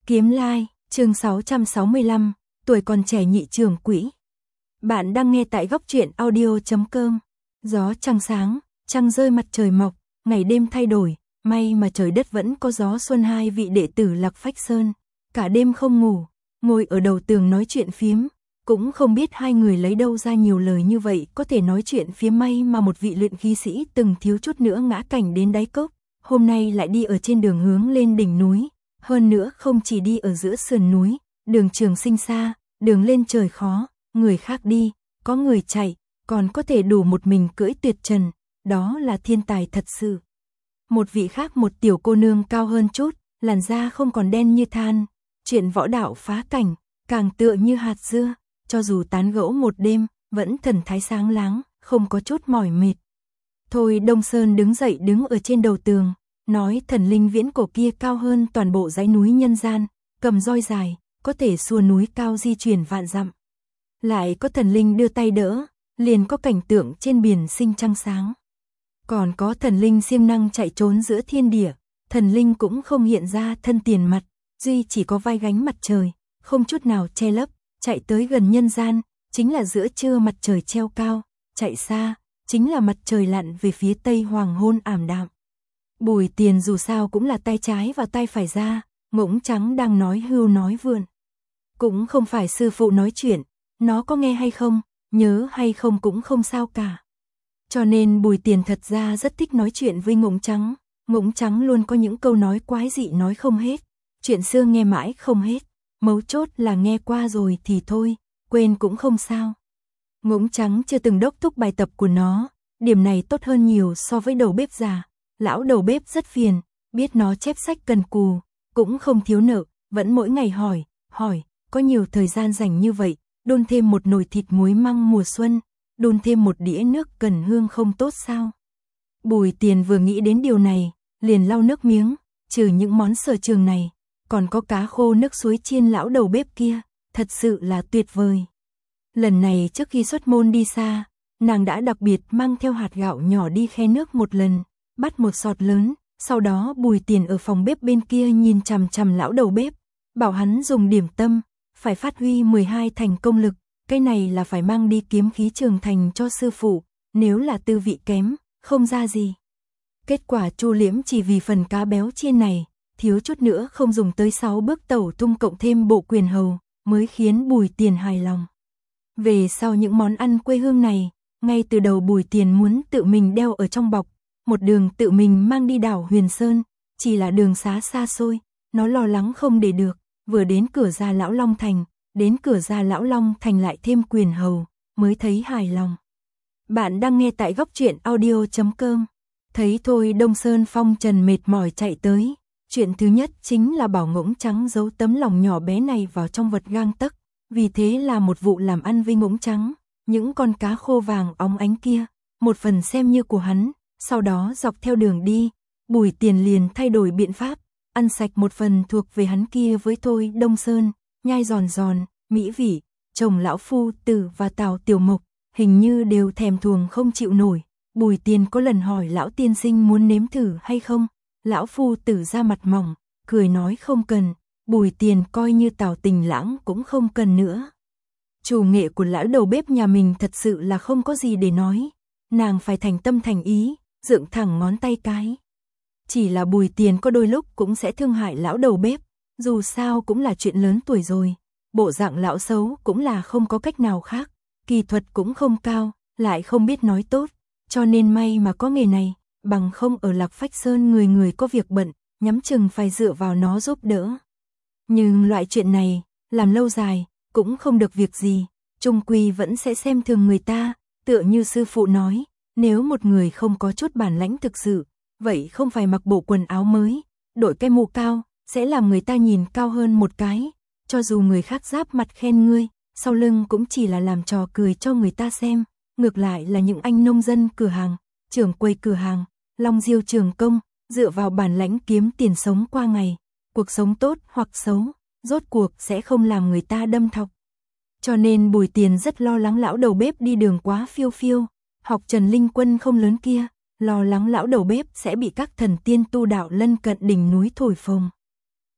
Kiếm Lai, chương 665, tuổi còn trẻ nhị trưởng quỹ. Bạn đang nghe tại góc truyện audio.com. Gió trăng sáng, trăng rơi mặt trời mọc, ngày đêm thay đổi, may mà trời đất vẫn có gió xuân. Hai vị đệ tử Lạc Phách Sơn, cả đêm không ngủ, ngồi ở đầu tường nói chuyện phiếm, cũng không biết hai người lấy đâu ra nhiều lời như vậy, có thể nói chuyện phiếm. May mà một vị luyện khí sĩ từng thiếu chút nữa ngã cảnh đến đáy cốc, hôm nay lại đi ở trên đường hướng lên đỉnh núi. Hơn nữa không chỉ đi ở giữa sườn núi, đường trường sinh xa, đường lên trời khó, người khác đi, có người chạy, còn có thể đủ một mình cưỡi tuyệt trần, đó là thiên tài thật sự. Một vị khác, một tiểu cô nương cao hơn chút, làn da không còn đen như than, chuyện võ đạo phá cảnh, càng tựa như hạt dưa, cho dù tán gẫu một đêm, vẫn thần thái sáng láng, không có chút mỏi mệt. Thôi Đông Sơn đứng dậy, đứng ở trên đầu tường, nói thần linh viễn cổ kia cao hơn toàn bộ dãy núi nhân gian, cầm roi dài, có thể xua núi cao di chuyển vạn dặm. Lại có thần linh đưa tay đỡ, liền có cảnh tượng trên biển sinh trăng sáng. Còn có thần linh siêng năng chạy trốn giữa thiên địa, thần linh cũng không hiện ra thân tiền mặt, duy chỉ có vai gánh mặt trời, không chút nào che lấp, chạy tới gần nhân gian, chính là giữa trưa mặt trời treo cao, chạy xa, chính là mặt trời lặn về phía tây hoàng hôn ảm đạm. Bùi Tiền dù sao cũng là tay trái và tay phải ra, Ngỗng Trắng đang nói hưu nói vượn. Cũng không phải sư phụ nói chuyện, nó có nghe hay không, nhớ hay không cũng không sao cả. Cho nên Bùi Tiền thật ra rất thích nói chuyện với Ngỗng Trắng. Ngỗng Trắng luôn có những câu nói quái dị nói không hết, chuyện xưa nghe mãi không hết, mấu chốt là nghe qua rồi thì thôi, quên cũng không sao. Ngỗng Trắng chưa từng đốc thúc bài tập của nó, điểm này tốt hơn nhiều so với đầu bếp già. Lão đầu bếp rất phiền, biết nó chép sách cần cù, cũng không thiếu nợ, vẫn mỗi ngày hỏi, có nhiều thời gian rảnh như vậy, đun thêm một nồi thịt muối măng mùa xuân, đun thêm một đĩa nước cần hương không tốt sao? Bùi Tiền vừa nghĩ đến điều này, liền lau nước miếng, trừ những món sở trường này, còn có cá khô nước suối chiên lão đầu bếp kia, thật sự là tuyệt vời. Lần này trước khi xuất môn đi xa, nàng đã đặc biệt mang theo hạt gạo nhỏ đi khe nước một lần, bắt một sọt lớn, sau đó Bùi Tiền ở phòng bếp bên kia nhìn chằm chằm lão đầu bếp, bảo hắn dùng điểm tâm, phải phát huy 12 thành công lực, cái này là phải mang đi kiếm khí trường thành cho sư phụ, nếu là tư vị kém, không ra gì. Kết quả Chu Liễm chỉ vì phần cá béo chiên này, thiếu chút nữa không dùng tới 6 bước tẩu tung cộng thêm bộ quyền hầu, mới khiến Bùi Tiền hài lòng. Về sau những món ăn quê hương này, ngay từ đầu Bùi Tiền muốn tự mình đeo ở trong bọc, một đường tự mình mang đi đảo Huyền Sơn, chỉ là đường xá xa xôi, nó lo lắng không để được, vừa đến cửa ra Lão Long Thành, đến cửa ra Lão Long Thành lại thêm quyền hầu, mới thấy hài lòng. Bạn đang nghe tại góc truyện audio.com. Thấy thôi Đông Sơn phong trần mệt mỏi chạy tới, chuyện thứ nhất chính là bảo Ngỗng Trắng giấu tấm lòng nhỏ bé này vào trong vật gang tấc, vì thế là một vụ làm ăn với Ngỗng Trắng, những con cá khô vàng óng ánh kia, một phần xem như của hắn. Sau đó dọc theo đường đi, Bùi Tiền liền thay đổi biện pháp, ăn sạch một phần thuộc về hắn kia với thôi Đông Sơn, nhai giòn giòn, mỹ vị, chồng lão phu tử và Tào Tiểu Mộc, hình như đều thèm thuồng không chịu nổi. Bùi Tiền có lần hỏi lão tiên sinh muốn nếm thử hay không, lão phu tử ra mặt mỏng, cười nói không cần, Bùi Tiền coi như Tào Tình Lãng cũng không cần nữa. Chủ nghệ của lão đầu bếp nhà mình thật sự là không có gì để nói, nàng phải thành tâm thành ý, dựng thẳng ngón tay cái. Chỉ là Bùi Tiền có đôi lúc cũng sẽ thương hại lão đầu bếp, dù sao cũng là chuyện lớn tuổi rồi, bộ dạng lão xấu cũng là không có cách nào khác, kỳ thuật cũng không cao, lại không biết nói tốt, cho nên may mà có nghề này, bằng không ở Lạc Phách Sơn người người có việc bận, nhắm chừng phải dựa vào nó giúp đỡ. Nhưng loại chuyện này, làm lâu dài, cũng không được việc gì, chung quy vẫn sẽ xem thường người ta, tựa như sư phụ nói. Nếu một người không có chút bản lãnh thực sự, vậy không phải mặc bộ quần áo mới, đội cái mũ cao, sẽ làm người ta nhìn cao hơn một cái, cho dù người khác giáp mặt khen ngươi, sau lưng cũng chỉ là làm trò cười cho người ta xem, ngược lại là những anh nông dân cửa hàng, trưởng quầy cửa hàng, long diêu trường công, dựa vào bản lãnh kiếm tiền sống qua ngày, cuộc sống tốt hoặc xấu, rốt cuộc sẽ không làm người ta đâm thọc. Cho nên Bùi Tiền rất lo lắng lão đầu bếp đi đường quá phiêu phiêu, học Trần Linh Quân không lớn kia, lo lắng lão đầu bếp sẽ bị các thần tiên tu đạo lân cận đỉnh núi thổi phồng.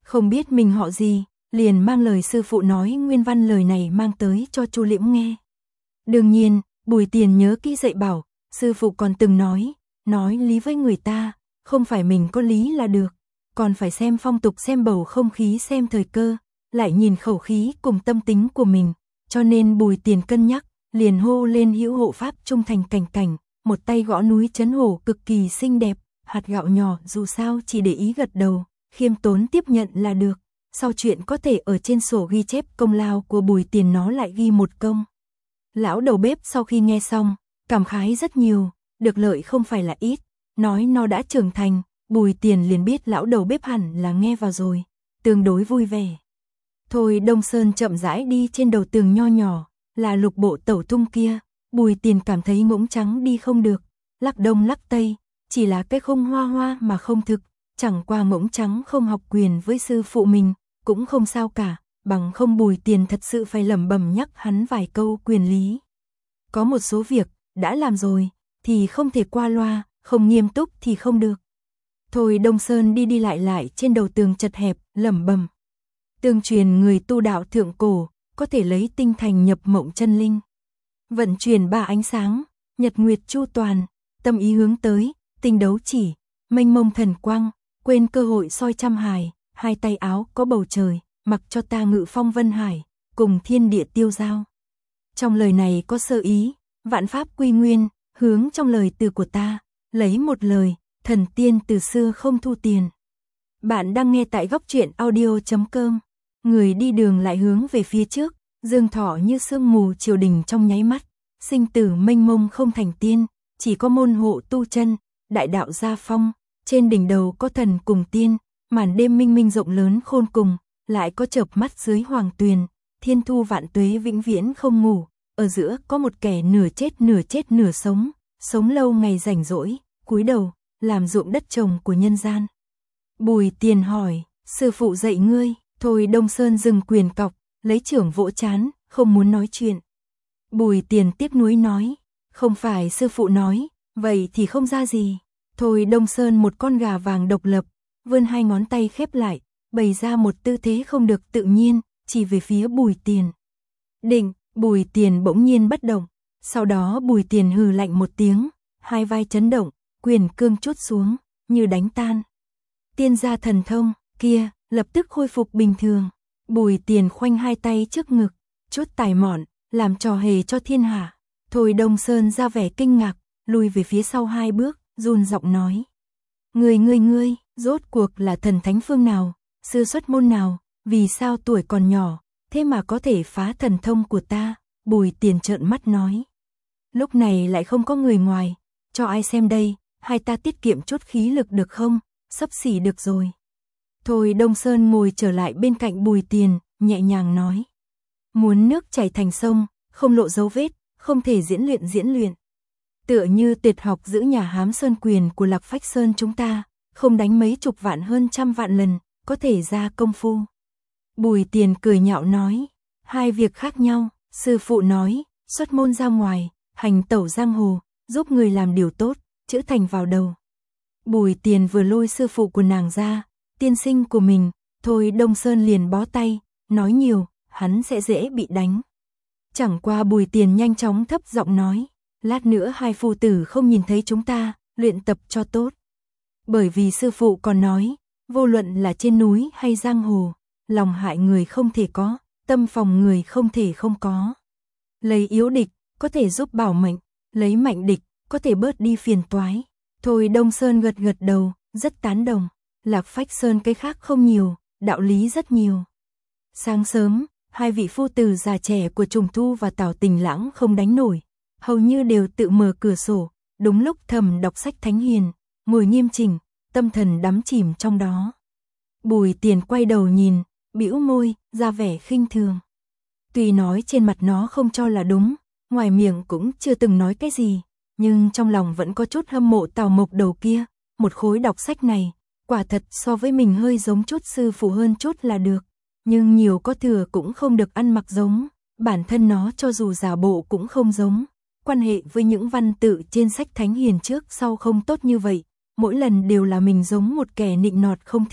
không biết mình họ gì, liền mang lời sư phụ nói nguyên văn lời này mang tới cho Chu Liễm nghe. Đương nhiên, Bùi Tiền nhớ kỹ dạy bảo, sư phụ còn từng nói lý với người ta, không phải mình có lý là được, còn phải xem phong tục, xem bầu không khí, xem thời cơ, lại nhìn khẩu khí cùng tâm tính của mình, cho nên Bùi Tiền cân nhắc, liền hô lên hữu hộ pháp trung thành cảnh cảnh, một tay gõ núi chấn hổ cực kỳ xinh đẹp, hạt gạo nhỏ dù sao chỉ để ý gật đầu, khiêm tốn tiếp nhận là được, sau chuyện có thể ở trên sổ ghi chép công lao của Bùi Tiền nó lại ghi một công. Lão đầu bếp sau khi nghe xong, cảm khái rất nhiều, được lợi không phải là ít, nói nó đã trưởng thành, Bùi Tiền liền biết lão đầu bếp hẳn là nghe vào rồi, tương đối vui vẻ. Thôi Đông Sơn chậm rãi đi trên đầu tường nho nhỏ, là lục bộ tẩu tung kia, Bùi Tiền cảm thấy ngỗng trắng đi không được, lắc đông lắc tây, chỉ là cái không hoa hoa mà không thực, chẳng qua ngỗng trắng không học quyền với sư phụ mình, cũng không sao cả, bằng không Bùi Tiền thật sự phải lẩm bẩm nhắc hắn vài câu quyền lý. Có một số việc, đã làm rồi, thì không thể qua loa, không nghiêm túc thì không được. Thôi Đông Sơn đi đi lại trên đầu tường chật hẹp, lẩm bẩm. Tương truyền người tu đạo thượng cổ, có thể lấy tinh thành nhập mộng chân linh. Vận chuyển ba ánh sáng, nhật nguyệt chu toàn, tâm ý hướng tới, tinh đấu chỉ, mênh mông thần quang, quên cơ hội soi trăm hải, hai tay áo có bầu trời, mặc cho ta ngự phong vân hải, cùng thiên địa tiêu giao. Trong lời này có sơ ý, vạn pháp quy nguyên, hướng trong lời từ của ta, lấy một lời, thần tiên từ xưa không thu tiền. Bạn đang nghe tại góc truyện audio.com. Người đi đường lại hướng về phía trước, dương thọ như sương mù triều đình trong nháy mắt, sinh tử mênh mông không thành tiên, chỉ có môn hộ tu chân, đại đạo gia phong, trên đỉnh đầu có thần cùng tiên, màn đêm minh minh rộng lớn khôn cùng, lại có chợp mắt dưới hoàng tuyền, thiên thu vạn tuế vĩnh viễn không ngủ, ở giữa có một kẻ nửa chết nửa sống, sống lâu ngày rảnh rỗi, cúi đầu, làm ruộng đất trồng của nhân gian. Bùi Tiền hỏi, sư phụ dạy ngươi, thôi Đông Sơn dừng quyền cọc, lấy trưởng vỗ chán, không muốn nói chuyện. Bùi Tiền tiếc nuối nói, không phải sư phụ nói, vậy thì không ra gì. Thôi Đông Sơn một con gà vàng độc lập, vươn hai ngón tay khép lại, bày ra một tư thế không được tự nhiên, chỉ về phía Bùi Tiền. Định, Bùi Tiền bỗng nhiên bất động, sau đó Bùi Tiền hừ lạnh một tiếng, hai vai chấn động, quyền cương chốt xuống, như đánh tan. Tiên gia thần thông, kia, lập tức khôi phục bình thường. Bùi Tiền khoanh hai tay trước ngực, chút tài mọn, làm trò hề cho thiên hạ. Thôi Đông Sơn ra vẻ kinh ngạc, lùi về phía sau hai bước, run giọng nói. Ngươi, rốt cuộc là thần thánh phương nào, sư xuất môn nào, vì sao tuổi còn nhỏ, thế mà có thể phá thần thông của ta, Bùi Tiền trợn mắt nói. Lúc này lại không có người ngoài, cho ai xem đây, hai ta tiết kiệm chút khí lực được không, sắp xỉ được rồi. Thôi Đông Sơn ngồi trở lại bên cạnh Bùi Tiền, nhẹ nhàng nói. Muốn nước chảy thành sông, không lộ dấu vết, không thể diễn luyện. Tựa như tuyệt học giữ nhà hám sơn quyền của Lạc Phách Sơn chúng ta, không đánh mấy chục vạn hơn trăm vạn lần, có thể ra công phu. Bùi Tiền cười nhạo nói, hai việc khác nhau, sư phụ nói, xuất môn ra ngoài, hành tẩu giang hồ, giúp người làm điều tốt, chữ thành vào đầu. Bùi Tiền vừa lôi sư phụ của nàng ra, tiên sinh của mình, thôi Đông Sơn liền bó tay, nói nhiều, hắn sẽ dễ bị đánh. Chẳng qua Bùi Tiền nhanh chóng thấp giọng nói, lát nữa hai phu tử không nhìn thấy chúng ta, luyện tập cho tốt. Bởi vì sư phụ còn nói, vô luận là trên núi hay giang hồ, lòng hại người không thể có, tâm phòng người không thể không có. Lấy yếu địch, có thể giúp bảo mệnh, lấy mạnh địch, có thể bớt đi phiền toái. Thôi Đông Sơn gật đầu, rất tán đồng. Lạc Phách Sơn cái khác không nhiều, đạo lý rất nhiều. Sáng sớm, hai vị phu tử già trẻ của Trùng Thu và Tào Tình Lãng không đánh nổi, hầu như đều tự mở cửa sổ, đúng lúc thầm đọc sách thánh hiền, ngồi nghiêm chỉnh, tâm thần đắm chìm trong đó. Bùi Tiền quay đầu nhìn, bĩu môi, ra vẻ khinh thường. Tuy nói trên mặt nó không cho là đúng, ngoài miệng cũng chưa từng nói cái gì, nhưng trong lòng vẫn có chút hâm mộ Tào Mộc đầu kia, một khối đọc sách này, quả thật so với mình hơi giống chút sư phụ hơn chút là được, nhưng nhiều có thừa cũng không được ăn mặc giống, bản thân nó cho dù giả bộ cũng không giống, quan hệ với những văn tự trên sách thánh hiền trước sau không tốt như vậy, mỗi lần đều là mình giống một kẻ nịnh nọt không thích,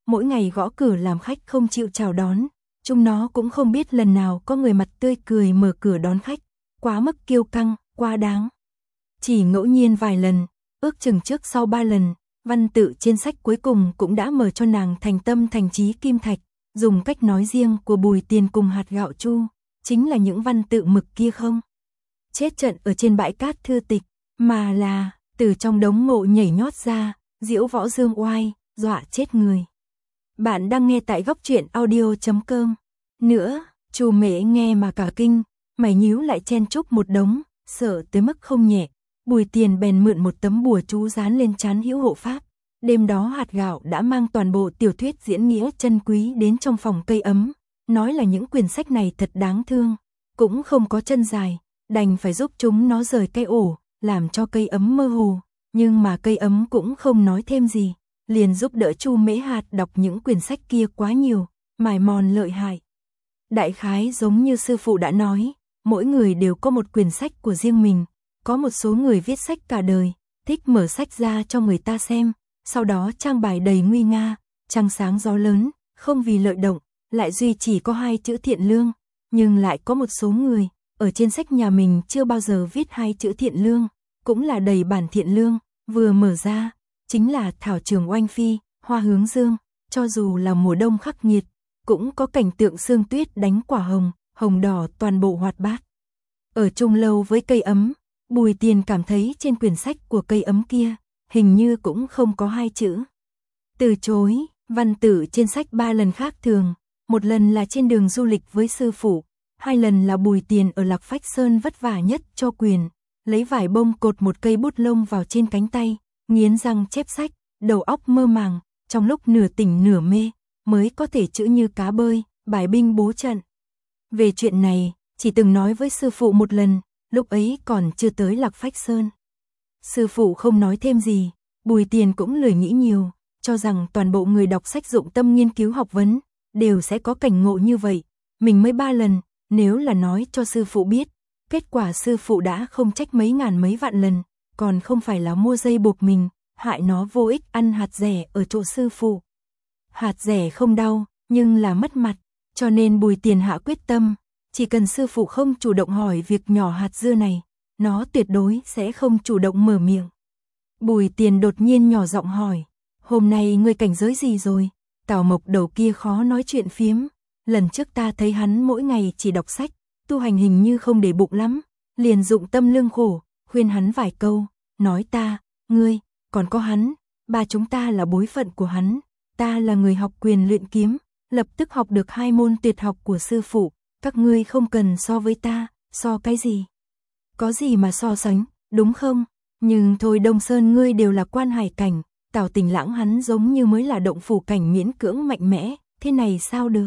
mỗi ngày gõ cửa làm khách không chịu chào đón, chúng nó cũng không biết lần nào có người mặt tươi cười mở cửa đón khách, quá mức kiêu căng, quá đáng. Chỉ ngẫu nhiên vài lần, ước chừng trước sau 3 lần, văn tự trên sách cuối cùng cũng đã mở cho nàng thành tâm thành trí kim thạch, dùng cách nói riêng của Bùi Tiền cùng hạt gạo chu, chính là những văn tự mực kia không chết trận ở trên bãi cát thư tịch, mà là từ trong đống mộ nhảy nhót ra, diễu võ dương oai, dọa chết người. Bạn đang nghe tại góc truyện audio.com. Nữa, Chu Mễ nghe mà cả kinh, mày nhíu lại chen chúc một đống, sợ tới mức không nhẹ. Bùi Tiền bèn mượn một tấm bùa chú dán lên trán Hữu Hộ Pháp. Đêm đó hạt gạo đã mang toàn bộ tiểu thuyết diễn nghĩa chân quý đến trong phòng cây ấm, nói là những quyển sách này thật đáng thương, cũng không có chân dài, đành phải giúp chúng nó rời cây ổ, làm cho cây ấm mơ hồ, nhưng mà cây ấm cũng không nói thêm gì, liền giúp đỡ Chu Mễ Hạt đọc những quyển sách kia quá nhiều, mài mòn lợi hại. Đại khái giống như sư phụ đã nói, mỗi người đều có một quyển sách của riêng mình, có một số người viết sách cả đời, thích mở sách ra cho người ta xem, sau đó trang bài đầy nguy nga, trăng sáng gió lớn, không vì lợi động, lại duy chỉ có 2 chữ thiện lương, nhưng lại có một số người, ở trên sách nhà mình chưa bao giờ viết 2 chữ thiện lương, cũng là đầy bản thiện lương, vừa mở ra, chính là thảo trường oanh phi, hoa hướng dương, cho dù là mùa đông khắc nghiệt, cũng có cảnh tượng sương tuyết đánh quả hồng, hồng đỏ toàn bộ hoạt bát. Ở chung lâu với cây ấm, Bùi Tiền cảm thấy trên quyển sách của cây ấm kia, hình như cũng không có 2 chữ. Từ chối, văn tự trên sách 3 lần khác thường, một lần là trên đường du lịch với sư phụ, 2 lần là Bùi Tiền ở Lạc Phách Sơn vất vả nhất cho quyền, lấy vải bông cột một cây bút lông vào trên cánh tay, nghiến răng chép sách, đầu óc mơ màng, trong lúc nửa tỉnh nửa mê, mới có thể chữ như cá bơi, bài binh bố trận. Về chuyện này, chỉ từng nói với sư phụ một lần, lúc ấy còn chưa tới Lạc Phách Sơn. Sư phụ không nói thêm gì, Bùi Tiền cũng lười nghĩ nhiều, cho rằng toàn bộ người đọc sách dụng tâm nghiên cứu học vấn, đều sẽ có cảnh ngộ như vậy. Mình mới 3 lần, nếu là nói cho sư phụ biết, kết quả sư phụ đã không trách mấy ngàn mấy vạn lần, còn không phải là mua dây buộc mình, hại nó vô ích ăn hạt rẻ ở chỗ sư phụ. Hạt rẻ không đau, nhưng là mất mặt, cho nên Bùi Tiền hạ quyết tâm, chỉ cần sư phụ không chủ động hỏi việc nhỏ hạt dưa này, nó tuyệt đối sẽ không chủ động mở miệng. Bùi Tiền đột nhiên nhỏ giọng hỏi, hôm nay ngươi cảnh giới gì rồi? Tào Mộc đầu kia khó nói chuyện phiếm, lần trước ta thấy hắn mỗi ngày chỉ đọc sách, tu hành hình như không để bụng lắm, liền dụng tâm lương khổ, khuyên hắn vài câu, nói ta, ngươi, còn có hắn, ba chúng ta là bối phận của hắn, ta là người học quyền luyện kiếm, lập tức học được 2 môn tuyệt học của sư phụ, các ngươi không cần so với ta, so cái gì? Có gì mà so sánh, đúng không? Nhưng thôi Đông Sơn ngươi đều là quan hải cảnh, Tào Tình Lãng hắn giống như mới là động phủ cảnh miễn cưỡng mạnh mẽ, thế này sao được?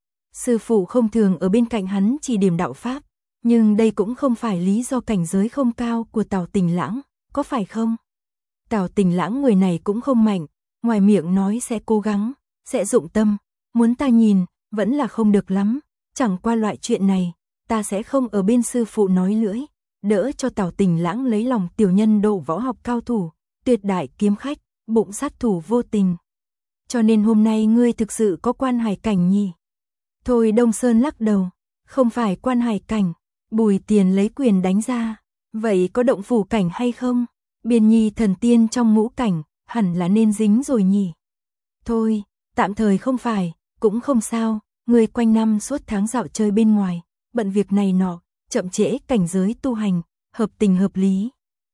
Sư phụ không thường ở bên cạnh hắn chỉ điểm đạo pháp, nhưng đây cũng không phải lý do cảnh giới không cao của Tào Tình Lãng, có phải không? Tào Tình Lãng người này cũng không mạnh, ngoài miệng nói sẽ cố gắng, sẽ dụng tâm, muốn ta nhìn, vẫn là không được lắm, chẳng qua loại chuyện này, ta sẽ không ở bên sư phụ nói lưỡi, đỡ cho Tào Tình Lãng lấy lòng tiểu nhân độ võ học cao thủ, tuyệt đại kiếm khách, bụng sát thủ vô tình. Cho nên hôm nay ngươi thực sự có quan hải cảnh nhỉ? Thôi Đông Sơn lắc đầu, không phải quan hải cảnh, Bùi Tiền lấy quyền đánh ra, vậy có động phủ cảnh hay không? Biên nhi thần tiên trong ngũ cảnh, hẳn là nên dính rồi nhỉ? Thôi, tạm thời không phải, cũng không sao, ngươi quanh năm suốt tháng dạo chơi bên ngoài, bận việc này nọ, chậm trễ cảnh giới tu hành, hợp tình hợp lý.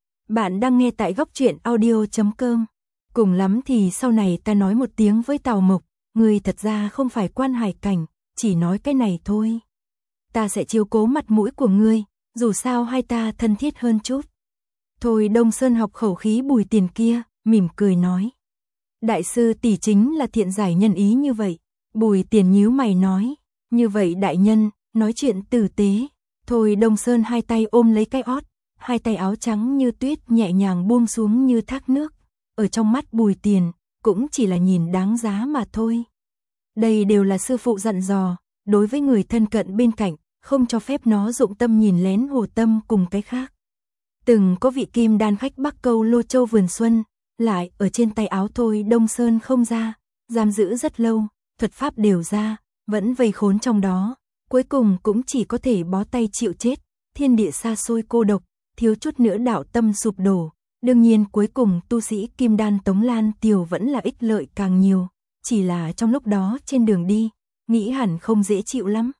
Bạn đang nghe tại góc truyện audio.com. Cùng lắm thì sau này ta nói một tiếng với Tào Mộc, ngươi thật ra không phải quan hải cảnh, chỉ nói cái này thôi. Ta sẽ chiếu cố mặt mũi của ngươi, dù sao hai ta thân thiết hơn chút. Thôi Đông Sơn học khẩu khí Bùi Tiền kia, mỉm cười nói. Đại sư tỷ chính là thiện giải nhân ý như vậy. Bùi Tiền nhíu mày nói, như vậy đại nhân, nói chuyện tử tế. Thôi Đông Sơn hai tay ôm lấy cái ót, hai tay áo trắng như tuyết nhẹ nhàng buông xuống như thác nước. Ở trong mắt Bùi Tiền, cũng chỉ là nhìn đáng giá mà thôi. Đây đều là sư phụ dặn dò, đối với người thân cận bên cạnh, không cho phép nó dụng tâm nhìn lén hồ tâm cùng cái khác. Từng có vị kim đan khách Bắc Câu Lô Châu Vườn Xuân, lại ở trên tay áo Thôi Đông Sơn không ra, giam giữ rất lâu, thuật pháp đều ra, vẫn vây khốn trong đó, cuối cùng cũng chỉ có thể bó tay chịu chết, thiên địa xa xôi cô độc, thiếu chút nữa đạo tâm sụp đổ. Đương nhiên cuối cùng tu sĩ Kim Đan Tống Lan Tiều vẫn là ích lợi càng nhiều, chỉ là trong lúc đó trên đường đi, nghĩ hẳn không dễ chịu lắm.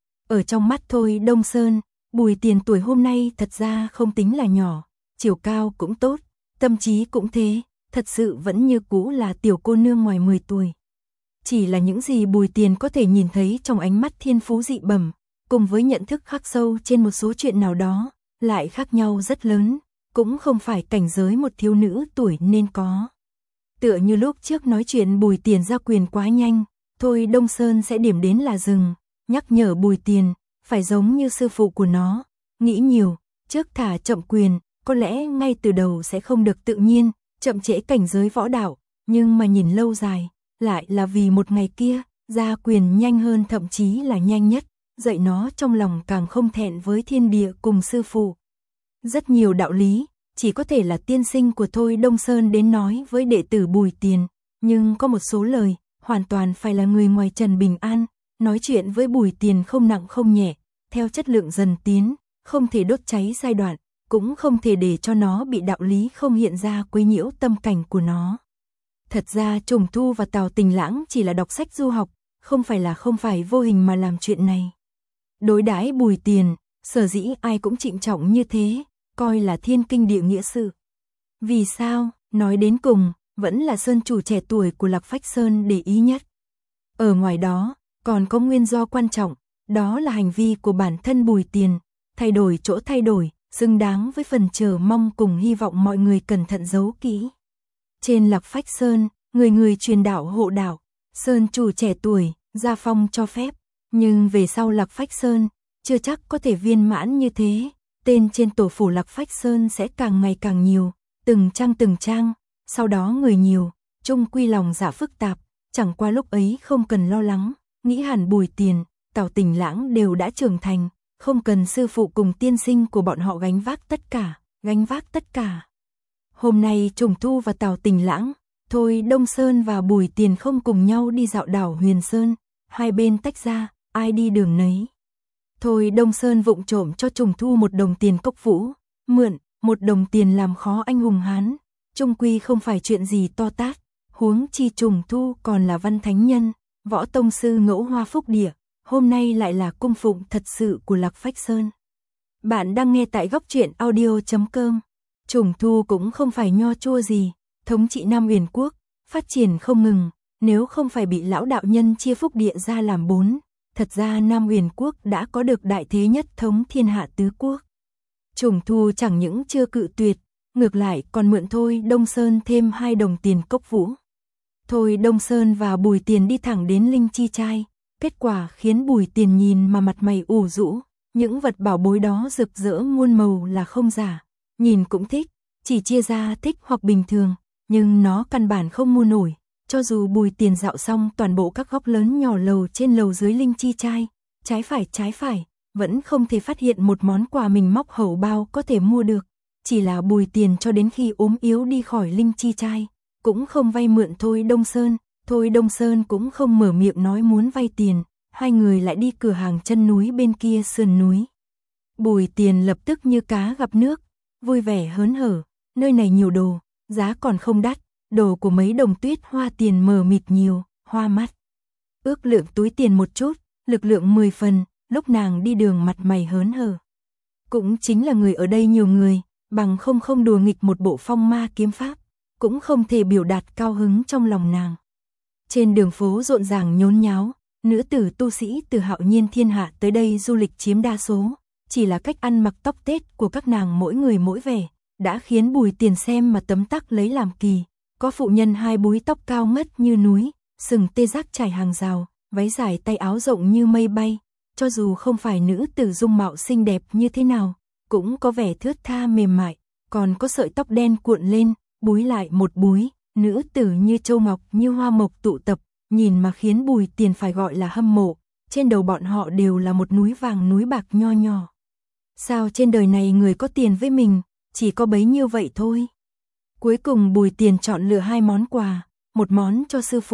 Ở trong mắt Thôi Đông Sơn, Bùi Tiền tuổi hôm nay thật ra không tính là nhỏ, chiều cao cũng tốt, tâm trí cũng thế, thật sự vẫn như cũ là tiểu cô nương ngoài 10 tuổi. Chỉ là những gì Bùi Tiền có thể nhìn thấy trong ánh mắt thiên phú dị bẩm, cùng với nhận thức khắc sâu trên một số chuyện nào đó, lại khác nhau rất lớn, cũng không phải cảnh giới một thiếu nữ tuổi nên có. Tựa như lúc trước nói chuyện Bùi Tiền ra quyền quá nhanh, Thôi Đông Sơn sẽ điểm đến là dừng, nhắc nhở Bùi Tiền, phải giống như sư phụ của nó, nghĩ nhiều, trước thả chậm quyền, có lẽ ngay từ đầu sẽ không được tự nhiên, chậm trễ cảnh giới võ đạo, nhưng mà nhìn lâu dài, lại là vì một ngày kia, ra quyền nhanh hơn thậm chí là nhanh nhất, dạy nó trong lòng càng không thẹn với thiên địa cùng sư phụ. Rất nhiều đạo lý, chỉ có thể là tiên sinh của Thôi Đông Sơn đến nói với đệ tử Bùi Tiền, nhưng có một số lời, hoàn toàn phải là người ngoài trần bình an, nói chuyện với Bùi Tiền không nặng không nhẹ, theo chất lượng dần tiến, không thể đốt cháy giai đoạn, cũng không thể để cho nó bị đạo lý không hiện ra quấy nhiễu tâm cảnh của nó. Thật ra Trùng Thu và Tào Tình Lãng chỉ là đọc sách du học, không phải vô hình mà làm chuyện này. Đối đãi Bùi Tiền, sở dĩ ai cũng trịnh trọng như thế, coi là thiên kinh địa nghĩa sự. Vì sao, nói đến cùng, vẫn là sơn chủ trẻ tuổi của Lạc Phách Sơn để ý nhất. Ở ngoài đó, còn có nguyên do quan trọng, đó là hành vi của bản thân Bùi Tiền, thay đổi chỗ thay đổi, xứng đáng với phần chờ mong cùng hy vọng mọi người cẩn thận giấu kỹ. Trên Lạc Phách Sơn, người người truyền đạo hộ đạo, sơn chủ trẻ tuổi, gia phong cho phép, nhưng về sau Lạc Phách Sơn, chưa chắc có thể viên mãn như thế, tên trên tổ phủ Lạc Phách Sơn sẽ càng ngày càng nhiều, từng trang, sau đó người nhiều, chung quy lòng dạ phức tạp, chẳng qua lúc ấy không cần lo lắng, nghĩ hẳn Bùi Tiền, Tào Tình Lãng đều đã trưởng thành, không cần sư phụ cùng tiên sinh của bọn họ gánh vác tất cả. Hôm nay Trùng Thu và Tào Tình Lãng, Thôi Đông Sơn và Bùi Tiền không cùng nhau đi dạo đảo Huyền Sơn, hai bên tách ra, ai đi đường nấy. Thôi Đông Sơn vụng trộm cho Trùng Thu 1 đồng tiền cốc vũ, mượn, 1 đồng tiền làm khó anh hùng hán, chung quy không phải chuyện gì to tát, huống chi Trùng Thu còn là văn thánh nhân, võ tông sư ngẫu hoa phúc địa, hôm nay lại là cung phụng thật sự của Lạc Phách Sơn. Bạn đang nghe tại góc truyện audio.com. Trùng Thu cũng không phải nho chua gì, thống trị Nam Uyển Quốc, phát triển không ngừng, nếu không phải bị lão đạo nhân chia phúc địa ra làm 4, thật ra Nam Uyển Quốc đã có được đại thế nhất thống thiên hạ tứ quốc. Trùng Thu chẳng những chưa cự tuyệt, ngược lại còn mượn Thôi Đông Sơn thêm 2 đồng tiền cốc vũ. Thôi Đông Sơn và Bùi Tiền đi thẳng đến Linh Chi Trai, kết quả khiến Bùi Tiền nhìn mà mặt mày ủ rũ, những vật bảo bối đó rực rỡ muôn màu là không giả, nhìn cũng thích, chỉ chia ra thích hoặc bình thường, nhưng nó căn bản không mua nổi, cho dù Bùi Tiền dạo xong toàn bộ các góc lớn nhỏ lầu trên lầu dưới Linh Chi Trai, trái phải, vẫn không thể phát hiện một món quà mình móc hầu bao có thể mua được, chỉ là Bùi Tiền cho đến khi ốm yếu đi khỏi Linh Chi Trai, cũng không vay mượn Thôi Đông Sơn cũng không mở miệng nói muốn vay tiền, hai người lại đi cửa hàng chân núi bên kia sườn núi. Bùi Tiền lập tức như cá gặp nước, vui vẻ hớn hở, nơi này nhiều đồ, giá còn không đắt, đồ của mấy đồng tuyết hoa tiền mờ mịt nhiều, hoa mắt. Ước lượng túi tiền một chút, lực lượng 10 phần, lúc nàng đi đường mặt mày hớn hở. Cũng chính là người ở đây nhiều người, bằng không đùa nghịch một bộ phong ma kiếm pháp, cũng không thể biểu đạt cao hứng trong lòng nàng. Trên đường phố rộn ràng nhốn nháo, nữ tử tu sĩ từ hạo nhiên thiên hạ tới đây du lịch chiếm đa số, chỉ là cách ăn mặc tóc Tết của các nàng mỗi người mỗi vẻ, đã khiến Bùi Tiền xem mà tấm tắc lấy làm kỳ. Có phụ nhân 2 búi tóc cao ngất như núi, sừng tê giác trải hàng rào, váy dài tay áo rộng như mây bay, cho dù không phải nữ tử dung mạo xinh đẹp như thế nào, cũng có vẻ thướt tha mềm mại, còn có sợi tóc đen cuộn lên, búi lại một búi, nữ tử như châu ngọc như hoa mộc tụ tập, nhìn mà khiến Bùi Tiền phải gọi là hâm mộ, trên đầu bọn họ đều là một núi vàng núi bạc nho nhỏ. Sao trên đời này người có tiền với mình, chỉ có bấy nhiêu vậy thôi. Cuối cùng Bùi Tiền chọn lựa 2 món quà, một món cho sư phụ,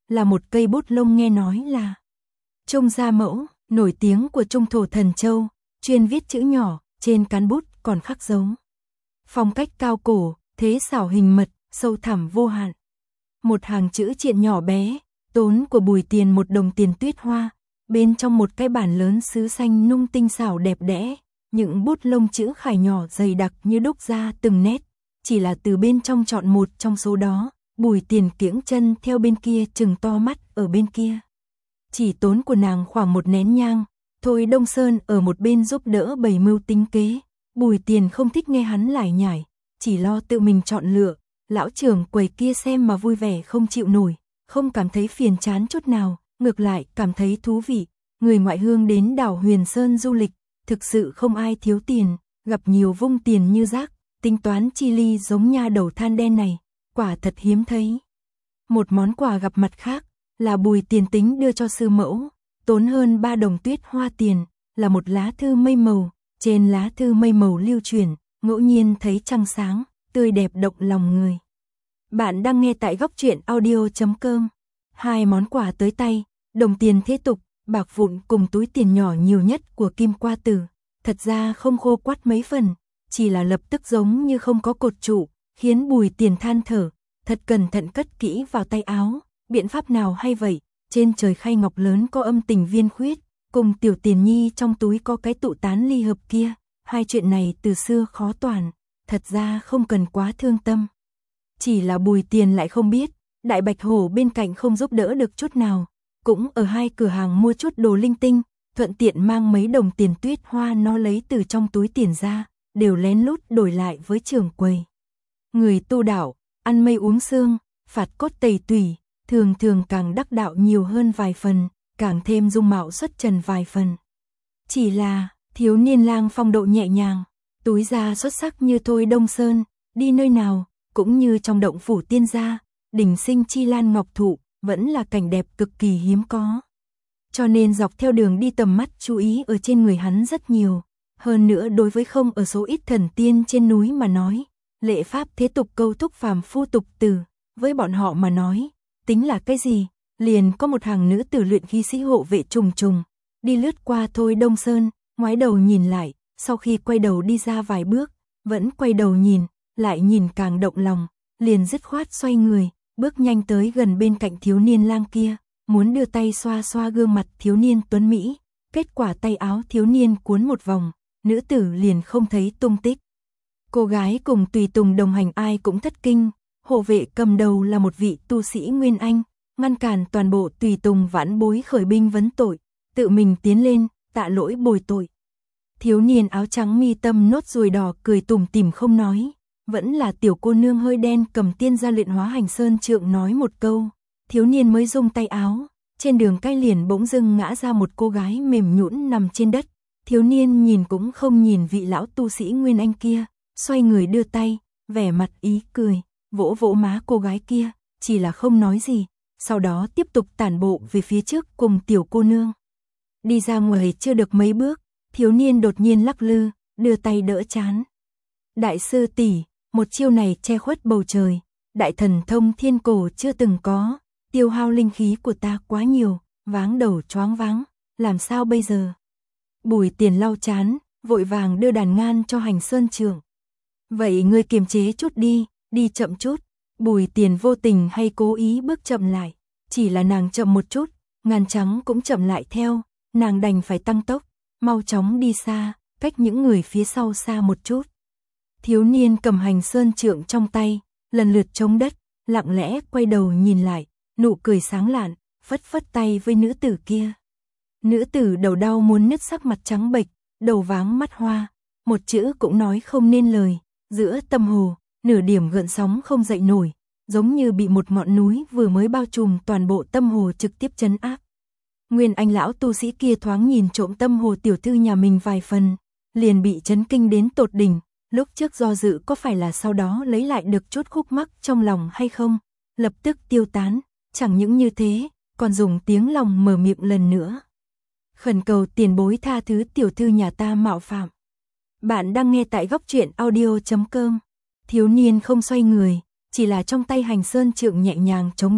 là một cây bút lông nghe nói là Trung Gia Mẫu, nổi tiếng của Trung thổ Thần Châu, chuyên viết chữ nhỏ, trên cán bút còn khắc dấu. Phong cách cao cổ, thế xảo hình mật, sâu thẳm vô hạn. Một hàng chữ triện nhỏ bé, tốn của Bùi Tiền một đồng tiền tuyết hoa, bên trong một cái bản lớn sứ xanh nung tinh xảo đẹp đẽ, những bút lông chữ khải nhỏ dày đặc như đúc ra từng nét, chỉ là từ bên trong chọn một trong số đó, Bùi Tiền kiễng chân theo bên kia trừng to mắt ở bên kia. Chỉ tốn của nàng khoảng một nén nhang, Thôi Đông Sơn ở một bên giúp đỡ bày mưu tính kế, Bùi Tiền không thích nghe hắn lải nhải, chỉ lo tự mình chọn lựa, lão trưởng quầy kia xem mà vui vẻ không chịu nổi, không cảm thấy phiền chán chút nào, ngược lại cảm thấy thú vị, người ngoại hương đến đảo Huyền Sơn du lịch, thực sự không ai thiếu tiền, gặp nhiều vung tiền như rác, tính toán chi ly giống nha đầu than đen này, quả thật hiếm thấy. Một món quà gặp mặt khác, là Bùi Tiền tính đưa cho sư mẫu, tốn hơn 3 đồng tuyết hoa tiền, là một lá thư mây màu, trên lá thư mây màu lưu chuyển, ngẫu nhiên thấy trăng sáng, tươi đẹp động lòng người. Bạn đang nghe tại góc truyện audio.com. 2 món quà tới tay, đồng tiền thế tục, bạc vụn cùng túi tiền nhỏ nhiều nhất của Kim Qua Tử, thật ra không khô quắt mấy phần, chỉ là lập tức giống như không có cột trụ, khiến Bùi Tiền than thở, thật cẩn thận cất kỹ vào tay áo, biện pháp nào hay vậy, trên trời khay ngọc lớn có âm tình viên khuyết, cùng tiểu tiền nhi trong túi có cái tụ tán ly hợp kia, hai chuyện này từ xưa khó toàn, thật ra không cần quá thương tâm. Chỉ là Bùi Tiền lại không biết, Đại Bạch Hổ bên cạnh không giúp đỡ được chút nào, cũng ở 2 cửa hàng mua chút đồ linh tinh, thuận tiện mang mấy đồng tiền tuyết hoa nó lấy từ trong túi tiền ra, đều lén lút đổi lại với trưởng quầy. Người tu đạo, ăn mây uống sương, phạt cốt tẩy tủy, thường thường càng đắc đạo nhiều hơn vài phần, càng thêm dung mạo xuất trần vài phần. Chỉ là, thiếu niên lang phong độ nhẹ nhàng, túi da xuất sắc như Thôi Đông Sơn, đi nơi nào, cũng như trong động phủ tiên gia, đỉnh sinh chi lan ngọc thụ, vẫn là cảnh đẹp cực kỳ hiếm có. Cho nên dọc theo đường đi tầm mắt chú ý ở trên người hắn rất nhiều. Hơn nữa đối với không ở số ít thần tiên trên núi mà nói, lệ pháp thế tục câu thúc phàm phu tục tử, với bọn họ mà nói, tính là cái gì? Liền có một hàng nữ tử luyện khí sĩ hộ vệ trùng trùng, đi lướt qua Thôi Đông Sơn, ngoái đầu nhìn lại, sau khi quay đầu đi ra vài bước, vẫn quay đầu nhìn, lại nhìn càng động lòng, liền dứt khoát xoay người, bước nhanh tới gần bên cạnh thiếu niên lang kia, muốn đưa tay xoa xoa gương mặt thiếu niên tuấn Mỹ, kết quả tay áo thiếu niên cuốn một vòng, nữ tử liền không thấy tung tích. Cô gái cùng tùy tùng đồng hành ai cũng thất kinh, hộ vệ cầm đầu là một vị tu sĩ Nguyên Anh, ngăn cản toàn bộ tùy tùng vãn bối khởi binh vấn tội, tự mình tiến lên, tạ lỗi bồi tội. Thiếu niên áo trắng mi tâm nốt ruồi đỏ cười tủm tỉm không nói, vẫn là tiểu cô nương hơi đen cầm tiên gia luyện hóa hành sơn trượng nói một câu, thiếu niên mới rung tay áo, trên đường cái liền bỗng dưng ngã ra một cô gái mềm nhũn nằm trên đất, thiếu niên nhìn cũng không nhìn vị lão tu sĩ Nguyên Anh kia, xoay người đưa tay, vẻ mặt ý cười, vỗ vỗ má cô gái kia, chỉ là không nói gì, sau đó tiếp tục tản bộ về phía trước cùng tiểu cô nương. Đi ra ngoài chưa được mấy bước, thiếu niên đột nhiên lắc lư, đưa tay đỡ trán. Đại sư tỷ, một chiêu này che khuất bầu trời, đại thần thông thiên cổ chưa từng có, tiêu hao linh khí của ta quá nhiều, váng đầu choáng váng, làm sao bây giờ? Bùi Tiền lau trán, vội vàng đưa đàn ngan cho Hành Sơn trưởng. Vậy ngươi kiềm chế chút đi, đi chậm chút. Bùi Tiền vô tình hay cố ý bước chậm lại, chỉ là nàng chậm một chút, ngàn trắng cũng chậm lại theo, nàng đành phải tăng tốc, mau chóng đi xa, cách những người phía sau xa một chút. Thiếu niên cầm Hành Sơn trượng trong tay, lần lượt chống đất, lặng lẽ quay đầu nhìn lại, nụ cười sáng lạn, phất phất tay với nữ tử kia. Nữ tử đầu đau muốn nứt, sắc mặt trắng bệch, đầu váng mắt hoa, một chữ cũng nói không nên lời, giữa tâm hồ, nửa điểm gợn sóng không dậy nổi, giống như bị một ngọn núi vừa mới bao trùm toàn bộ tâm hồ trực tiếp trấn áp. Nguyên Anh lão tu sĩ kia thoáng nhìn trộm tâm hồ tiểu thư nhà mình vài phần, liền bị chấn kinh đến tột đỉnh, lúc trước do dự có phải là sau đó lấy lại được chút khúc mắc trong lòng hay không, lập tức tiêu tán, chẳng những như thế, còn dùng tiếng lòng mở miệng lần nữa. Khẩn cầu tiền bối tha thứ tiểu thư nhà ta mạo phạm. Bạn đang nghe tại góc truyện audio.com. Thiếu niên không xoay người, chỉ là trong tay Hành Sơn trượng nhẹ nhàng chống đất,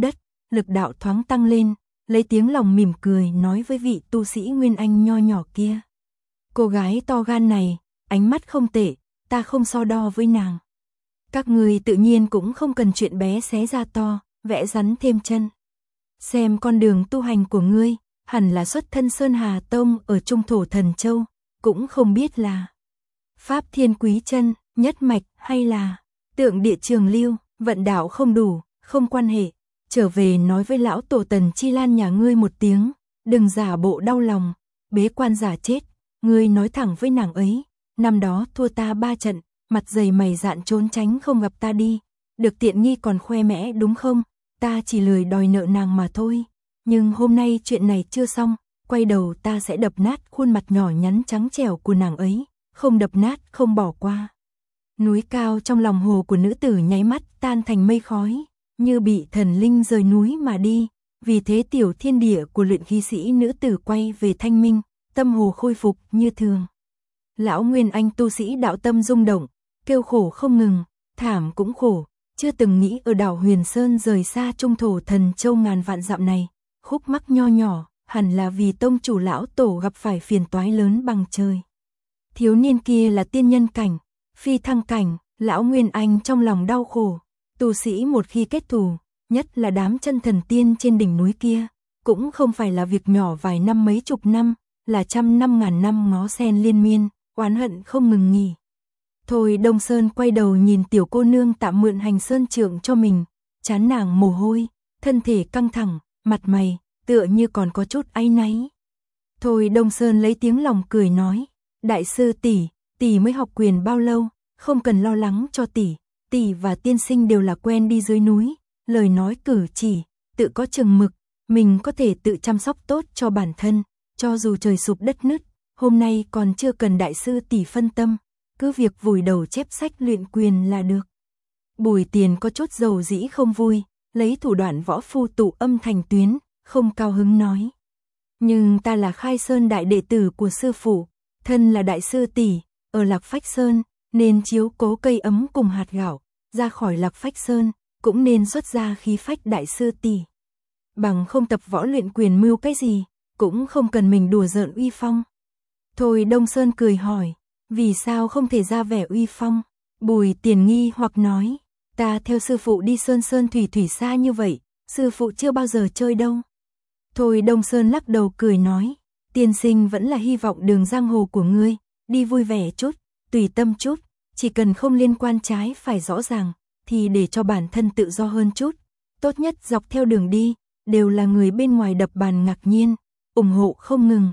lực đạo thoáng tăng lên, lấy tiếng lòng mỉm cười nói với vị tu sĩ Nguyên Anh nho nhỏ kia. Cô gái to gan này, ánh mắt không tệ, ta không so đo với nàng. Các người tự nhiên cũng không cần chuyện bé xé ra to, vẽ rắn thêm chân. Xem con đường tu hành của ngươi, hẳn là xuất thân Sơn Hà Tông ở Trung Thổ Thần Châu, cũng không biết là Pháp Thiên Quý Chân, nhất mạch hay là Tượng Địa Trường Lưu, vận đạo không đủ, không quan hệ. Trở về nói với lão tổ Tần Chi Lan nhà ngươi một tiếng, đừng giả bộ đau lòng, bế quan giả chết. Ngươi nói thẳng với nàng ấy, năm đó thua ta 3 trận, mặt dày mày dạn trốn tránh không gặp ta đi, được tiện nghi còn khoe mẽ đúng không? Ta chỉ lười đòi nợ nàng mà thôi, nhưng hôm nay chuyện này chưa xong, quay đầu ta sẽ đập nát khuôn mặt nhỏ nhắn trắng trẻo của nàng ấy, không đập nát không bỏ qua. Núi cao trong lòng hồ của nữ tử nháy mắt tan thành mây khói, như bị thần linh rời núi mà đi, vì thế tiểu thiên địa của luyện khí sĩ nữ tử quay về thanh minh, tâm hồ khôi phục như thường. Lão Nguyên Anh tu sĩ đạo tâm rung động, kêu khổ không ngừng, thảm cũng khổ, chưa từng nghĩ ở đảo Huyền Sơn rời xa Trung Thổ Thần Châu ngàn vạn dặm này, khúc mắc nho nhỏ, hẳn là vì tông chủ lão tổ gặp phải phiền toái lớn bằng trời. Thiếu niên kia là tiên nhân cảnh, phi thăng cảnh, lão Nguyên Anh trong lòng đau khổ, tu sĩ một khi kết thù, nhất là đám chân thần tiên trên đỉnh núi kia, cũng không phải là việc nhỏ vài năm mấy chục năm, là trăm năm ngàn năm ngó sen liên miên, oán hận không ngừng nghỉ. Thôi Đông Sơn quay đầu nhìn tiểu cô nương tạm mượn hành sơn trượng cho mình, trán nàng mồ hôi, thân thể căng thẳng, mặt mày, tựa như còn có chút áy náy. Thôi Đông Sơn lấy tiếng lòng cười nói, đại sư tỷ mới học quyền bao lâu, không cần lo lắng cho tỷ và tiên sinh đều là quen đi dưới núi, lời nói cử chỉ, tự có chừng mực, mình có thể tự chăm sóc tốt cho bản thân, cho dù trời sụp đất nứt, hôm nay còn chưa cần đại sư tỷ phân tâm, cứ việc vùi đầu chép sách luyện quyền là được. Bùi Tiền có chút dầu dĩ không vui, lấy thủ đoạn võ phu tụ âm thành tuyến, không cao hứng nói. Nhưng ta là Khai Sơn đại đệ tử của sư phụ, thân là đại sư tỷ, ở Lạc Phách Sơn, nên chiếu cố cây ấm cùng hạt gạo, ra khỏi Lạc Phách Sơn, cũng nên xuất ra khí phách đại sư tỷ. Bằng không tập võ luyện quyền mưu cái gì, cũng không cần mình đùa giỡn uy phong. Thôi Đông Sơn cười hỏi, vì sao không thể ra vẻ uy phong? Bùi Tiền nghi hoặc nói, ta theo sư phụ đi sơn sơn thủy thủy xa như vậy, sư phụ chưa bao giờ chơi đâu. Thôi Đông Sơn lắc đầu cười nói, tiên sinh vẫn là hy vọng đường giang hồ của ngươi, đi vui vẻ chút, tùy tâm chút, chỉ cần không liên quan trái phải rõ ràng, thì để cho bản thân tự do hơn chút. Tốt nhất dọc theo đường đi, đều là người bên ngoài đập bàn ngạc nhiên, ủng hộ không ngừng,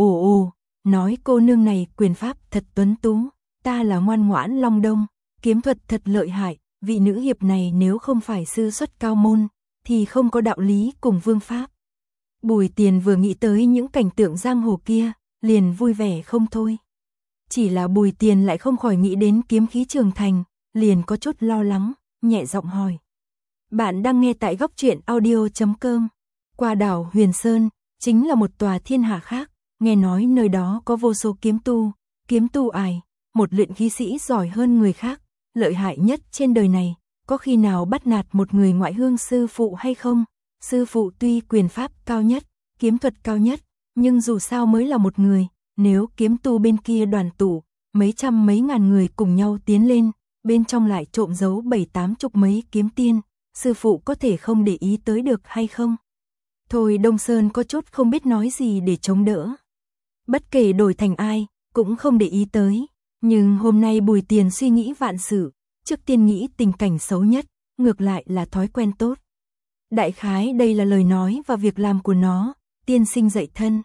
ồ, nói cô nương này quyền pháp thật tuấn tú, ta là ngoan ngoãn Long Đông, kiếm thuật thật lợi hại, vị nữ hiệp này nếu không phải sư xuất cao môn, thì không có đạo lý cùng vương pháp. Bùi Tiền vừa nghĩ tới những cảnh tượng giang hồ kia, liền vui vẻ không thôi. Chỉ là Bùi Tiền lại không khỏi nghĩ đến kiếm khí Trường Thành, liền có chút lo lắng, nhẹ giọng hỏi. Bạn đang nghe tại góc truyện audio.com. Qua đảo Huyền Sơn, chính là một tòa thiên hạ khác, nghe nói nơi đó có vô số kiếm tu ải, một luyện khí sĩ giỏi hơn người khác, lợi hại nhất trên đời này, có khi nào bắt nạt một người ngoại hương sư phụ hay không? Sư phụ tuy quyền pháp cao nhất, kiếm thuật cao nhất, nhưng dù sao mới là một người, nếu kiếm tu bên kia đoàn tụ, mấy trăm mấy ngàn người cùng nhau tiến lên, bên trong lại trộm giấu 7-80 mấy kiếm tiên, sư phụ có thể không để ý tới được hay không? Thôi Đông Sơn có chút không biết nói gì để chống đỡ. Bất kể đổi thành ai, cũng không để ý tới, nhưng hôm nay Bùi Tiền suy nghĩ vạn sự, trước tiên nghĩ tình cảnh xấu nhất, ngược lại là thói quen tốt. Đại khái đây là lời nói và việc làm của nó, tiên sinh dạy thân.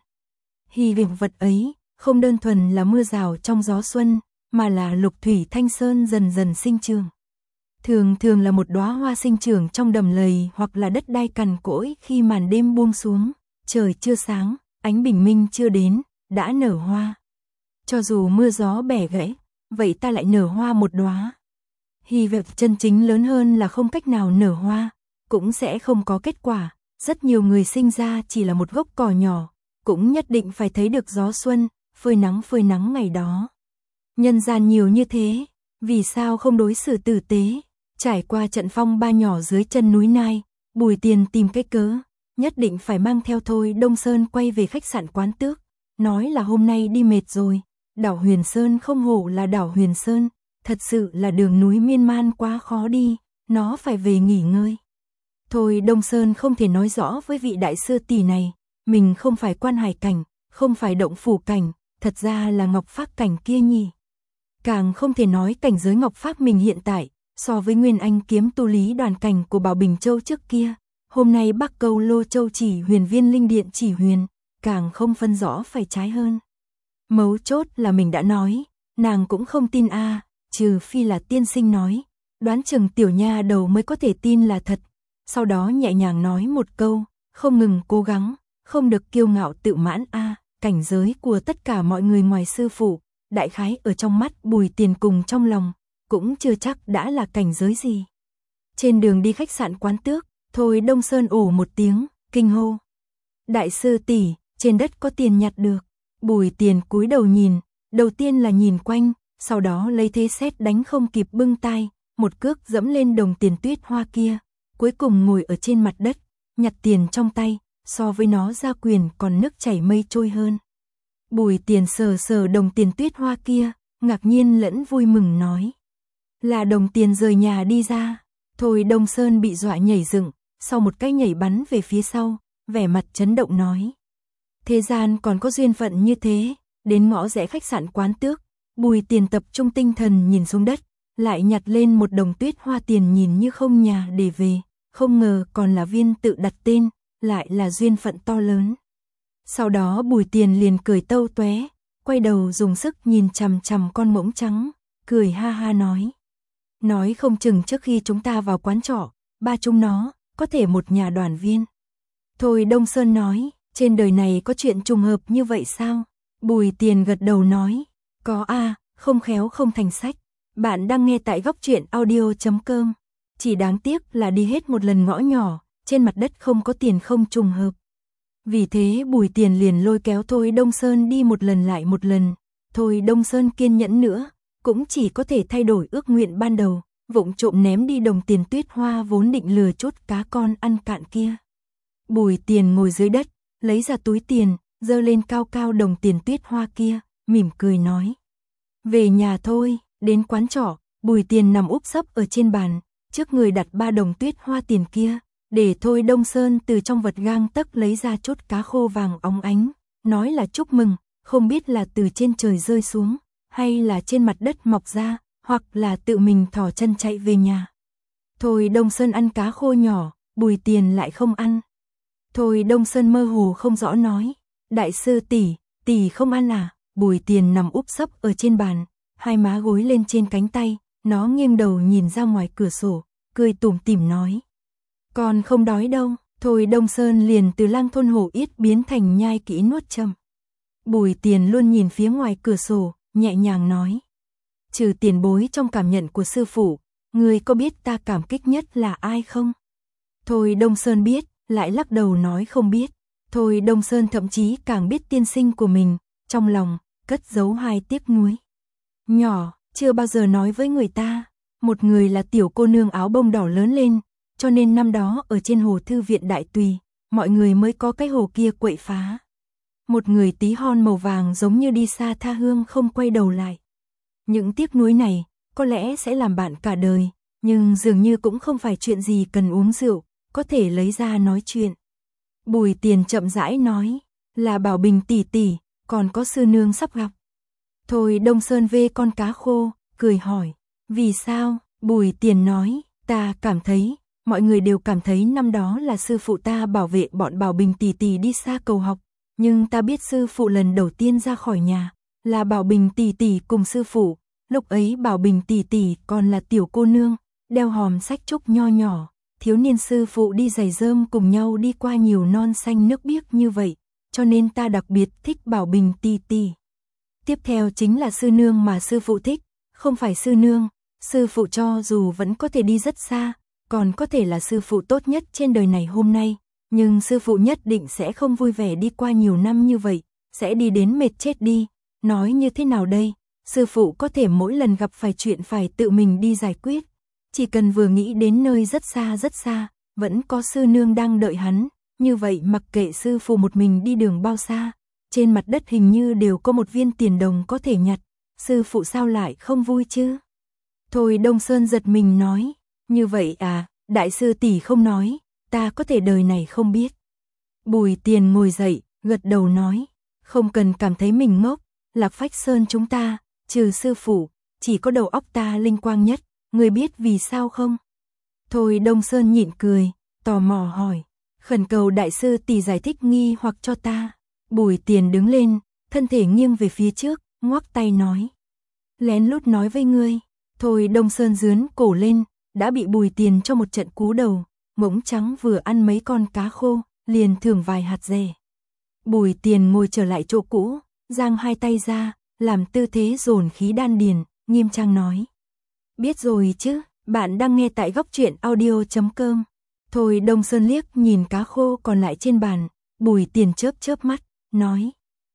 Hy vọng vật ấy, không đơn thuần là mưa rào trong gió xuân, mà là lục thủy thanh sơn dần dần sinh trưởng. Thường là một đóa hoa sinh trưởng trong đầm lầy hoặc là đất đai cằn cỗi khi màn đêm buông xuống, trời chưa sáng, ánh bình minh chưa đến, đã nở hoa. Cho dù mưa gió bẻ gãy, vậy ta lại nở hoa một đóa. Hy vọng chân chính lớn hơn là không cách nào nở hoa, cũng sẽ không có kết quả. Rất nhiều người sinh ra chỉ là một gốc cỏ nhỏ, cũng nhất định phải thấy được gió xuân, phơi nắng ngày đó. Nhân gian nhiều như thế, vì sao không đối xử tử tế? Trải qua trận phong ba nhỏ dưới chân núi Nai, Bùi Tiền tìm cái cớ, nhất định phải mang theo Thôi Đông Sơn quay về khách sạn Quán Tước, nói là hôm nay đi mệt rồi, đảo Huyền Sơn không hổ là đảo Huyền Sơn, thật sự là đường núi miên man quá khó đi, nó phải về nghỉ ngơi. Thôi Đông Sơn không thể nói rõ với vị đại sư tỷ này, mình không phải Quan Hải cảnh, không phải Động Phủ cảnh, thật ra là Ngọc Phác cảnh kia nhỉ. Càng không thể nói cảnh giới Ngọc Phác mình hiện tại, so với Nguyên Anh kiếm tu lý đoàn cảnh của Bảo Bình Châu trước kia, hôm nay Bắc Câu Lô Châu chỉ huyền viên linh điện chỉ huyền, càng không phân rõ phải trái hơn. Mấu chốt là mình đã nói, nàng cũng không tin trừ phi là tiên sinh nói, đoán chừng tiểu nha đầu mới có thể tin là thật. Sau đó nhẹ nhàng nói một câu, không ngừng cố gắng, không được kiêu ngạo tự mãn cảnh giới của tất cả mọi người ngoài sư phụ, đại khái ở trong mắt Bùi Tiền cùng trong lòng, cũng chưa chắc đã là cảnh giới gì. Trên đường đi khách sạn Quán Tước, Thôi Đông Sơn ồ một tiếng, kinh hô. Đại sư tỷ, trên đất có tiền nhặt được. Bùi Tiền cúi đầu nhìn, đầu tiên là nhìn quanh, sau đó lấy thế sét đánh không kịp bưng tay, một cước dẫm lên đồng tiền tuyết hoa kia, cuối cùng ngồi ở trên mặt đất, nhặt tiền trong tay, so với nó ra quyền còn nước chảy mây trôi hơn. Bùi Tiền sờ sờ đồng tiền tuyết hoa kia, ngạc nhiên lẫn vui mừng nói. Là đồng tiền rời nhà đi ra. Thôi Đông Sơn bị dọa nhảy dựng, sau một cái nhảy bắn về phía sau, vẻ mặt chấn động nói. Thế gian còn có duyên phận như thế, đến ngõ rẽ khách sạn Quán Tước, Bùi Tiền tập trung tinh thần nhìn xuống đất, lại nhặt lên một đồng tuyết hoa tiền nhìn như không nhà để về, không ngờ còn là viên tự đặt tên, lại là duyên phận to lớn. Sau đó Bùi Tiền liền cười tâu tóe, quay đầu dùng sức nhìn chằm chằm con mỗng trắng, cười ha ha nói. Nói không chừng trước khi chúng ta vào quán trọ, ba chúng nó, có thể một nhà đoàn viên. Thôi Đông Sơn nói, trên đời này có chuyện trùng hợp như vậy sao? Bùi Tiền gật đầu nói, có không khéo không thành sách. Bạn đang nghe tại góc truyện audio.com. Chỉ đáng tiếc là đi hết một lần ngõ nhỏ, trên mặt đất không có tiền không trùng hợp. Vì thế Bùi Tiền liền lôi kéo Thôi Đông Sơn đi một lần lại một lần. Thôi Đông Sơn kiên nhẫn nữa, cũng chỉ có thể thay đổi ước nguyện ban đầu, vụng trộm ném đi đồng tiền tuyết hoa vốn định lừa chút cá con ăn cạn kia. Bùi Tiền ngồi dưới đất, lấy ra túi tiền, giơ lên cao cao đồng tiền tuyết hoa kia, mỉm cười nói. Về nhà thôi. Đến quán trọ, Bùi Tiền nằm úp sấp ở trên bàn, trước người đặt 3 đồng tuyết hoa tiền kia, để Thôi Đông Sơn từ trong vật gang tấc lấy ra chốt cá khô vàng óng ánh, nói là chúc mừng, không biết là từ trên trời rơi xuống, hay là trên mặt đất mọc ra, hoặc là tự mình thò chân chạy về nhà. Thôi Đông Sơn ăn cá khô nhỏ, Bùi Tiền lại không ăn. Thôi Đông Sơn mơ hồ không rõ nói, đại sư tỷ không ăn à? Bùi Tiền nằm úp sấp ở trên bàn, hai má gối lên trên cánh tay, nó nghiêng đầu nhìn ra ngoài cửa sổ, cười tủm tỉm nói. Còn không đói đâu. Thôi Đông Sơn liền từ lang thôn hổ yết biến thành nhai kỹ nuốt chậm. Bùi Tiền luôn nhìn phía ngoài cửa sổ, nhẹ nhàng nói. Trừ tiền bối trong cảm nhận của sư phụ, người có biết ta cảm kích nhất là ai không? Thôi Đông Sơn biết, lại lắc đầu nói không biết. Thôi Đông Sơn thậm chí càng biết tiên sinh của mình, trong lòng, cất giấu hai tiếc nuối. Nhỏ, chưa bao giờ nói với người ta, một người là tiểu cô nương áo bông đỏ lớn lên, cho nên năm đó ở trên hồ thư viện Đại Tùy, mọi người mới có cái hồ kia quậy phá. Một người tí hon màu vàng giống như đi xa tha hương không quay đầu lại. Những tiếc nuối này, có lẽ sẽ làm bạn cả đời, nhưng dường như cũng không phải chuyện gì cần uống rượu, có thể lấy ra nói chuyện. Bùi Tiền chậm rãi nói, là Bảo Bình tỷ tỷ, còn có sư nương sắp gặp. Thôi Đông Sơn vê con cá khô, cười hỏi, vì sao? Bùi Tiền nói, ta cảm thấy, mọi người đều cảm thấy năm đó là sư phụ ta bảo vệ bọn Bảo Bình tỷ tỷ đi xa cầu học, nhưng ta biết sư phụ lần đầu tiên ra khỏi nhà, là Bảo Bình tỷ tỷ cùng sư phụ, lúc ấy Bảo Bình tỷ tỷ còn là tiểu cô nương, đeo hòm sách trúc nho nhỏ, thiếu niên sư phụ đi giày rơm cùng nhau đi qua nhiều non xanh nước biếc như vậy, cho nên ta đặc biệt thích Bảo Bình tỷ tỷ. Tiếp theo chính là sư nương mà sư phụ thích, không phải sư nương, sư phụ cho dù vẫn có thể đi rất xa, còn có thể là sư phụ tốt nhất trên đời này hôm nay, nhưng sư phụ nhất định sẽ không vui vẻ đi qua nhiều năm như vậy, sẽ đi đến mệt chết đi. Nói như thế nào đây, sư phụ có thể mỗi lần gặp phải chuyện phải tự mình đi giải quyết, chỉ cần vừa nghĩ đến nơi rất xa, vẫn có sư nương đang đợi hắn, như vậy mặc kệ sư phụ một mình đi đường bao xa, trên mặt đất hình như đều có một viên tiền đồng có thể nhặt, sư phụ sao lại không vui chứ? Thôi Đông Sơn giật mình nói, như vậy à, đại sư tỷ không nói, ta có thể đời này không biết. Bùi Tiền ngồi dậy, gật đầu nói, không cần cảm thấy mình ngốc, Lạc Phách Sơn chúng ta, trừ sư phụ, chỉ có đầu óc ta linh quang nhất, người biết vì sao không? Thôi Đông Sơn nhịn cười, tò mò hỏi, khẩn cầu đại sư tỷ giải thích nghi hoặc cho ta. Bùi Tiền đứng lên, thân thể nghiêng về phía trước, ngoắc tay nói, lén lút nói với ngươi. Thôi Đông Sơn dướn cổ lên, đã bị Bùi Tiền cho một trận cú đầu, mỗng trắng vừa ăn mấy con cá khô, liền thưởng vài hạt dẻ. Bùi Tiền ngồi trở lại chỗ cũ, giang hai tay ra, làm tư thế dồn khí đan điền, nghiêm trang nói. Biết rồi chứ, bạn đang nghe tại góc truyện audio.com. Thôi Đông Sơn liếc nhìn cá khô còn lại trên bàn, Bùi Tiền chớp chớp mắt, nói.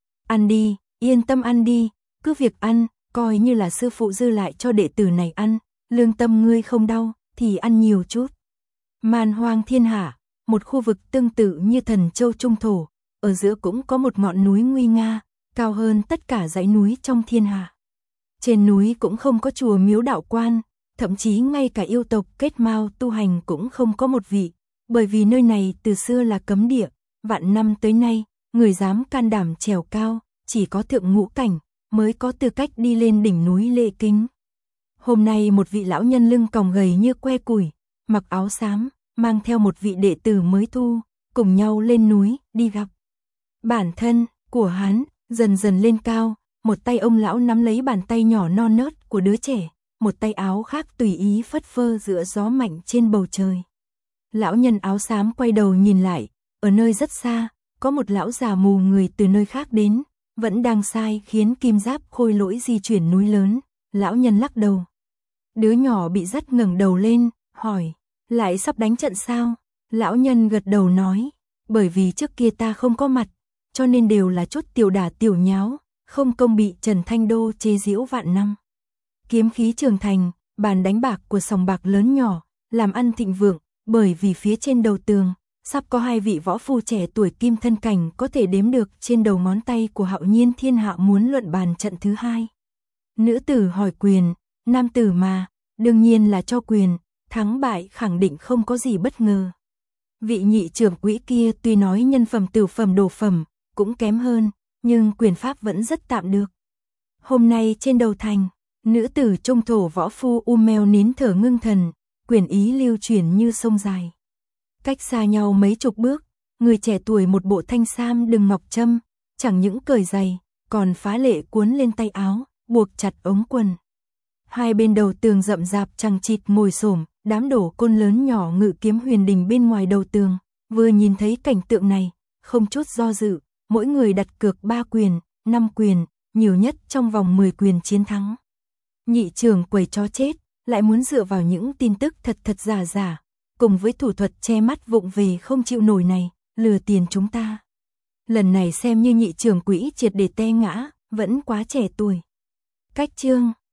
Ăn đi, yên tâm ăn đi, cứ việc ăn, coi như là sư phụ dư lại cho đệ tử này ăn, lương tâm ngươi không đau, thì ăn nhiều chút. Man hoang thiên hạ, một khu vực tương tự như Thần Châu Trung Thổ, ở giữa cũng có một ngọn núi nguy nga, cao hơn tất cả dãy núi trong thiên hạ. Trên núi cũng không có chùa miếu đạo quan, thậm chí ngay cả yêu tộc kết mao tu hành cũng không có một vị, bởi vì nơi này từ xưa là cấm địa, vạn năm tới nay, người dám can đảm trèo cao, chỉ có thượng ngũ cảnh, mới có tư cách đi lên đỉnh núi Lệ Kính. Hôm nay một vị lão nhân lưng còng gầy như que củi, mặc áo xám, mang theo một vị đệ tử mới thu, cùng nhau lên núi, đi gặp. Bản thân của hắn dần dần lên cao, một tay ông lão nắm lấy bàn tay nhỏ non nớt của đứa trẻ, một tay áo khác tùy ý phất phơ giữa gió mạnh trên bầu trời. Lão nhân áo xám quay đầu nhìn lại, ở nơi rất xa, có một lão già mù người từ nơi khác đến, vẫn đang sai khiến kim giáp khôi lỗi di chuyển núi lớn. Lão nhân lắc đầu. Đứa nhỏ bị dắt ngẩng đầu lên, hỏi, lại sắp đánh trận sao? Lão nhân gật đầu nói, bởi vì trước kia ta không có mặt, cho nên đều là chút tiểu đả tiểu nháo, không công bị Trần Thanh Đô chế giễu vạn năm. Kiếm khí trường thành, bàn đánh bạc của sòng bạc lớn nhỏ, làm ăn thịnh vượng, bởi vì phía trên đầu tường, sắp có hai vị võ phu trẻ tuổi kim thân cảnh có thể đếm được trên đầu ngón tay của Hạo Nhiên Thiên Hạ muốn luận bàn trận thứ hai. Nữ tử hỏi quyền, nam tử mà, đương nhiên là cho quyền, thắng bại khẳng định không có gì bất ngờ. Vị nhị trưởng quỹ kia tuy nói nhân phẩm tử phẩm đồ phẩm, cũng kém hơn, nhưng quyền pháp vẫn rất tạm được. Hôm nay trên đầu thành, nữ tử trung thổ võ phu Mèo nín thở ngưng thần, quyền ý lưu chuyển như sông dài. Cách xa nhau mấy chục bước, người trẻ tuổi một bộ thanh sam đừng ngọc trâm, chẳng những cởi giày, còn phá lệ cuốn lên tay áo, buộc chặt ống quần. Hai bên đầu tường rậm rạp chằng chịt ngồi xổm, đám đổ côn lớn nhỏ ngự kiếm huyền đình bên ngoài đầu tường, vừa nhìn thấy cảnh tượng này, không chút do dự, mỗi người đặt cược 3 quyền, 5 quyền, nhiều nhất trong vòng 10 quyền chiến thắng. Nhị trưởng quầy chó chết, lại muốn dựa vào những tin tức thật giả giả, cùng với thủ thuật che mắt vụng về không chịu nổi này, lừa tiền chúng ta. Lần này xem như nhị trưởng quỹ triệt để té ngã, vẫn quá trẻ tuổi. Cách chương